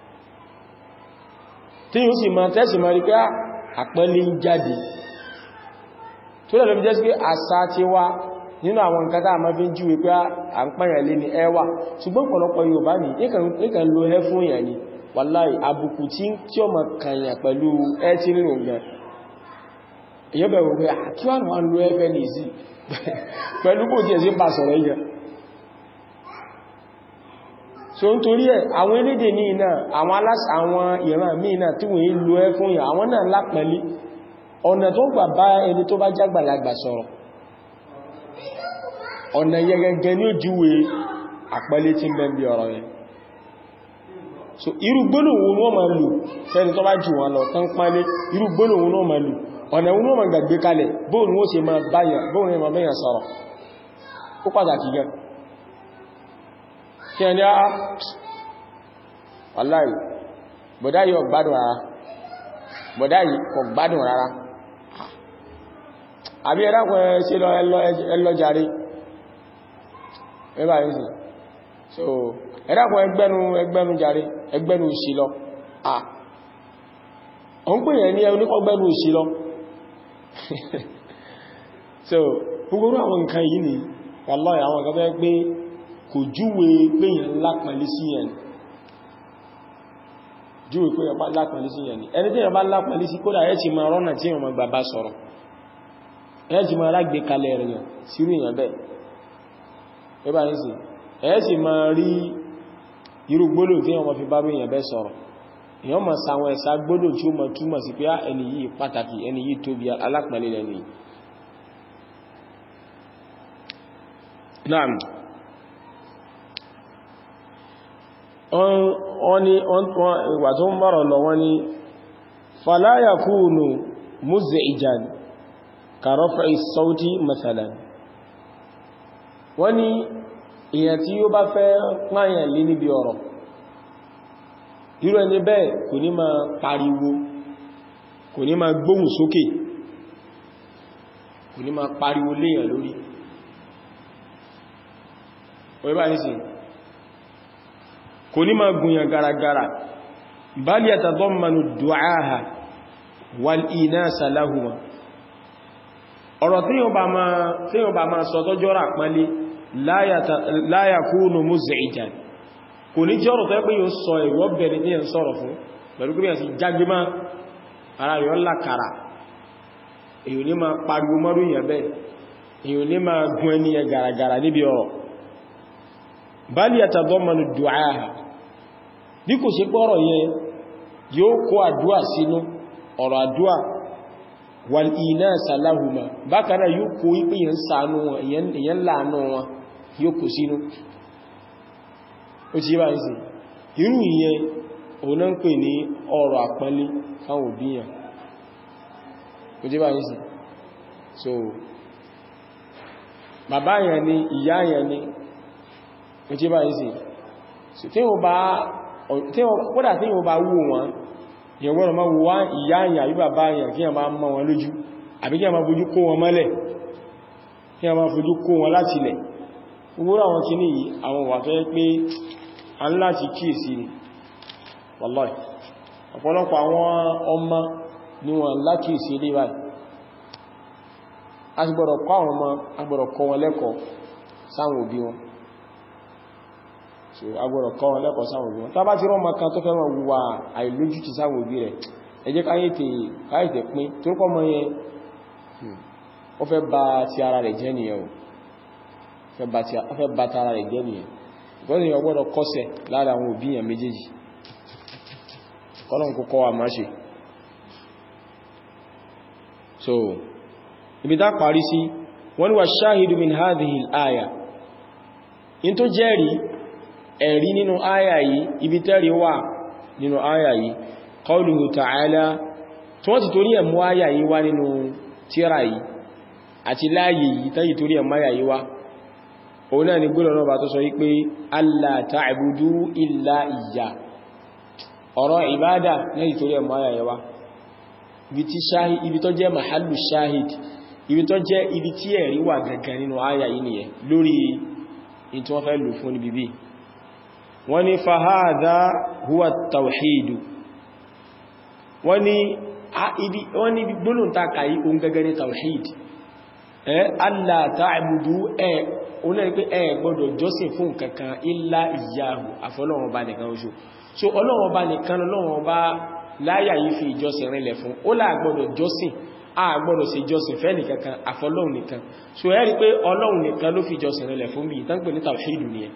tí ó sì máa tẹ́sì máa rí pé àpẹẹlẹ ń jáde tó lẹ́lọ́ bí jẹ́ sí pé àṣà ti wá nínú àwọn nǹkan tá a máa fi ń jíwe pé à ń pààyàn lé ní ẹwà ṣùgbọ́n pọ̀lọpọ̀ Yorùbá ní ìkàn lo ẹ fún ìyàn ni wàláì àbùkù tí ó máa kàyàn pẹ̀lú ẹ tí nínú gan èyàn bẹ̀rù pé kí wà náà lo ẹfẹ́ ní ìsì pẹ̀lú kò tí ẹ̀ sí pàṣọ̀rọ̀ yẹ so ń torí ẹ̀ àwọn elédè ní iná àwọn ìran míì náà tí wọ́n lo ẹ fún ìyàn àwọn náà lápẹ̀lú ọ̀nà tó gbà bá ẹni tó bá jágbàlagbà sọ̀rọ̀ ọ̀nà yẹgẹgẹ ní ojúwe àpẹẹlẹ tí ń bẹ bí ọ̀rọ̀ yẹn so irú gbólóhùn wọ́n máa lò fẹ́ni tó bá jù wọn lọ tán pálé irú gbólóhùn wọ́n máa lò ọ̀nà wọ́n máa gbàgbé kalẹ̀ bóòrùn ó ṣe máa báyàn sọ̀rọ̀ ó pàtàkì gan kí ẹni á wàláhì bọ̀dá yìí ọ̀gbádùn rárá bọ̀dá yìí kò gbádùn rárá àbí ẹ̀dàkùn ẹ̀ ṣe ẹlọ́jàre ẹbá yìí sí so ẹ̀dàkùn ẹgbẹ́nu jàre ẹgbẹ́nu òṣì lọ ọ ń pè yẹn ní oníkọgbẹ́nu òṣì lọ so gbogbo àwọn nǹkan yìí ni wallahi àwọn nǹkan bẹ́ẹ̀ pé kò júwe pé yẹn lápàlé sí yẹn júwe pé yẹn lápàlé sí yẹn ni ẹni tí yẹn bá lápàlé sí kódà ẹ̀ ti máa rọ́nà tí yẹn gbà bá sọ̀rọ̀ ẹ̀ ti máa lágbé kalẹ̀ rẹ̀ yẹn sírù yẹn bẹ́ẹ̀ ẹbá ní sí ẹ̀ sì máa rí irú gbólóhùn tí wọ́n fi bá rí èèyàn bẹ́ sọ̀rọ̀ èèyàn máa sàwọn ẹ̀sà gbólóhùn tí ó máa túmọ̀ sí pé ẹni yìí pàtàkì ẹni yìí tóbi alápẹ̀lẹ̀ lẹ́ni naam ìwà tó ń mọ́rọ̀ lọ wọ́n ni fala yakunu muz'ijan ka raf'i as-sawti mathalan wọ́n ní èyàn tí ó bá fẹ́ pààyàn lé níbi ọ̀rọ̀ irú ẹni bẹ́ẹ̀ kò ní máa pariwo kò ní máa gbóhùn sókè kò ní máa pariwo léyàn lórí wọ́n bá ní sí kò ní máa gùnyàn garagara bal yatadammanu du'aha wal inasa lahuma ọ̀rọ̀ tí yóò bá máa sọ tó jọ́rà pẹ́lú la yakunu muz'ijan kò ní jọ́rọ̀ tó pé yóò sọ ìwọ́ bẹ̀rẹ̀ ní ẹ̀ sọ̀rọ̀ fún pẹ̀lú kí yẹn jágbé máa ara yọ lákàrà èyàn ní máa pariwo mọ́rú yẹn bẹ́ẹ̀ èyàn ní máa gún ẹni yẹn gàràgàrà níbi ọ̀rọ̀ bal yatadammanu du'aha bí kò ṣe pọ́rọ̀ yẹn yóò kó àdúà sínú ọ̀rọ̀ àdúà wal inasa lahuma bákaná yóò kó ipé yẹn ṣàánú wọn èyàn láàánú wọn yóò kó sínú ó ti bá ń sí irú ìyẹn òun ń pè ní ọ̀rọ̀ àpọ́nlé fáwọn òbíyàn ó ti bá ń sí so bàbá yẹn ni ìyá yẹn ni ó ti bá ń sí so kódà tí wọ́n bá wù wọn yẹn wọ́n ma wá ìyá àyà àbí bàbá àyà kí a máa mọ́ wọn lójú àbí kí a máa bójú kó wọn mọ́lẹ̀ kí a máa fojú kó wọn láti ilẹ̀ gbogbo àwọn kìíní yìí àwọn wà tó yẹ pé a ń láti kíyèsí ni wallahi ọ̀pọ̀lọpọ̀ àwọn ọmọ ni wọ́n lákíyèsí ilé báyìí a ti gbọ́dọ̀ kọ́ àwọn ọmọ a gbọ́dọ̀ kọ́ wọn lẹ́kọ̀ọ́ sáwọn òbí wọn so a gbọ́dọ̀ kọ́ wọn lẹ́kọ̀ọ́ sáwọn òbí wọn tá bá ti rán ọmọ kan tó fẹ́ wọn wùwà àìlójútì sáwọn òbí rẹ̀ ẹ jẹ́ káyètè pín tó kọ́ mọ́ yẹn ó fẹ́ bà ti ara rẹ̀ jẹ́ nìyẹn ó fẹ́ bà ti ara rẹ̀ jẹ́ nìyẹn ìgbọ́n ni ọgbọ́dọ̀ kọ́sẹ̀ lára àwọn òbí yẹn méjèèjì kọ́lọ̀n kó kọ́ wa máa ṣe so ibi tá parí sí wọ́n wà ṣáhìdù min hadhihi al-aya in tó jẹ́rìí ẹ̀rí nínú aya yìí ibi tẹ́rí wà nínú aya yìí qawluhu ta'ala tí wọ́n ti torí ẹ̀mú aya yìí wá nínú tírà yìí àti láàyè yìí tẹ́yì torí ẹ̀mú aya yìí wá òun náà ni gbọ́nà náà bá tó sọ wípé alla ta'budu illa iya ọ̀rọ̀ ìbádà lẹ́yìn torí ẹ̀mọ́ ayàyẹwà ibi tó jẹ́ mahallu shahid ibi tó jẹ́ ibi tí ẹ̀rí wà gangan nínú ayà yìí nìyẹn lórí in tí wọ́n fẹ́ lò fún níbi bí wọ́n ní fahadha huwa tawhidu wọ́n ní gbólóhùn ta kàyí ohun gangan ní tawhid alla ta'budu onírin pé ẹ gbọ́dọ̀ jọ́sìn fún kankan illa iyyahu àfọlọ́run bá nìkan oṣù so ọlọ́run bá nìkan ọlọ́run bá láyà yìí fi ìjọsìn rinlẹ̀ fún ó là gbọ́dọ̀ jọ́sìn a gbọ́dọ̀ sí ìjọsìn fẹ́ nìkankan àfọlọ́run nìkan so ẹ rí pé ọlọ́run nìkan ló fi ìjọsìn rinlẹ̀ fún bí ìtàn pè ní tawhid nìyẹn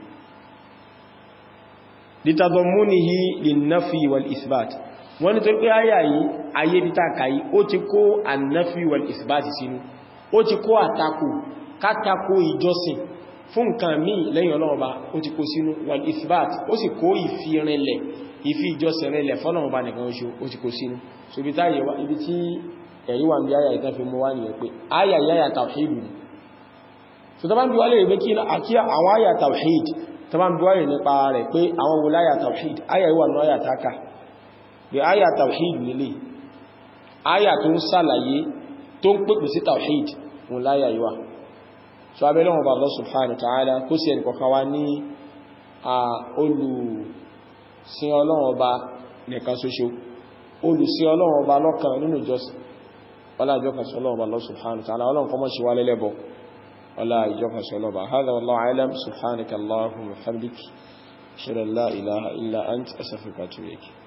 litadammunihi linnafi wal isbat wọ́n ní tó pé àyà yìí ayé bí tàkàyí ó ti kó annafi wal isbat sínú ó ti kó àtakò kátàkó ìjọsìn fún nǹkan míì lẹ́yìn Ọlọ́run Ọba ó ti kó sínú wal ithbat ó sì kó ìfirinlẹ̀ ìfi ìjọsìn rinlẹ̀ fọ́lọ́run Ọba nìkan oṣù ó ti kó sínú so ibi tí ẹ̀rí wà ní àyà ìtàn fi mú wá nìyẹn pé àyà tawhid ni so tó bá ń bí wá lè rí pé kí àwọn àyà tawhid tó bá ń bí wá lè nípa rẹ̀ pé àwọn wo láyà tawhid àyà ìwà ní àyà taka pé àyà tawhid nílé àyà tó ń sàlàyé tó ń pèpè sí tawhid wọn láyà ìwà so abẹ́lẹ́ wọn bá Allah subhanahu wa ta'ala kó sí ẹnìkọ̀ọ̀kan wá ní olùsìn Ọlọ́run Ọba nìkan ṣoṣo olùsìn Ọlọ́run Ọba lọ́kan nínú ìjọsìn ọlá ìjọkan sí Ọlọ́run Ọba Allah subhanahu wa ta'ala Ọlọ́run kọmọ́ sí wá lẹ́lẹ́bọ̀ ọlá ìjọkan sí Ọlọ́run Ọba hadha wallahu a'lam subhanaka Allahumma wa bihamdik ashhadu an la ilaha illa anta astaghfiruka wa atubu ilayk